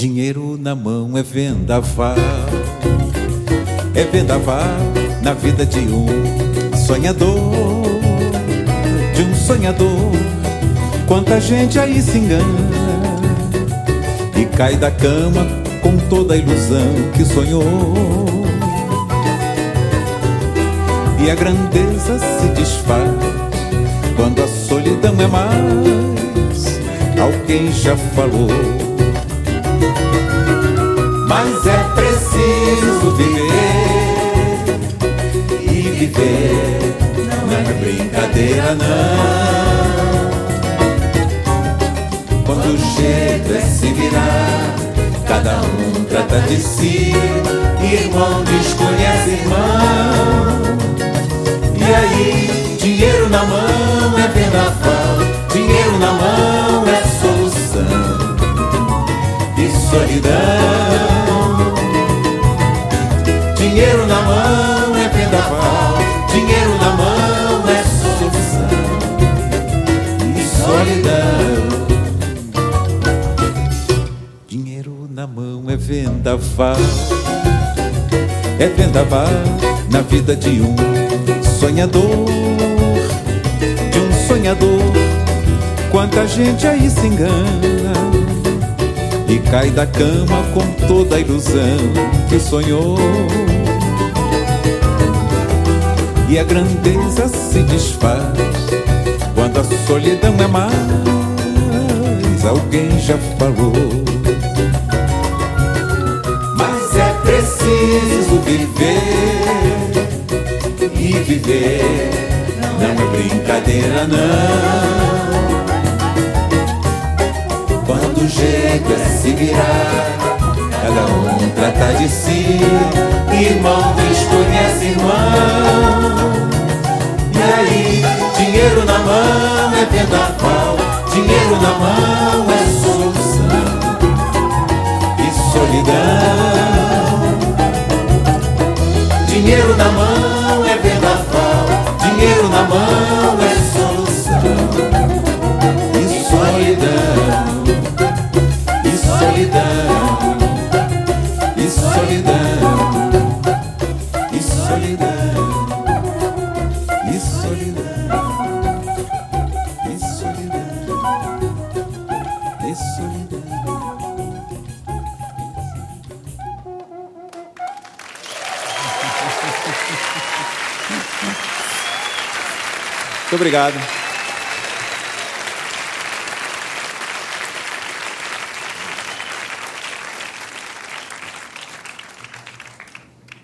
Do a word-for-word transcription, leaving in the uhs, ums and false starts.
Dinheiro na mão é vendaval, é vendaval na vida de um sonhador, de um sonhador. Quanta gente aí se engana e cai da cama com toda a ilusão que sonhou. E a grandeza se desfaz quando a solidão é mais. Alguém já falou. Mas é preciso viver, e viver não é brincadeira não. Quando o jeito é se virar, cada um trata de si, irmão desconhece irmão. E aí, dinheiro na mão é vendaval, dinheiro na mão é solução e solidão. Dinheiro na mão é vendaval, dinheiro na mão é solução e solidão. Dinheiro na mão é vendaval, é vendaval na vida de um sonhador, de um sonhador. Quanta gente aí se engana e cai da cama com toda a ilusão que sonhou. E a grandeza se desfaz quando a solidão é mais. Alguém já falou. Mas é preciso viver, e viver não é brincadeira não. Quando o jeito é se virar, cada um trata de si, irmão desconhece irmão. E aí, dinheiro na mão é vendaval, dinheiro na mão é solução e solidão. Dinheiro na mão é vendaval, dinheiro na mão é solução e solidão, e solidão, e solidão, e solidão, e solidão, e solidão, e solidão. Muito obrigado.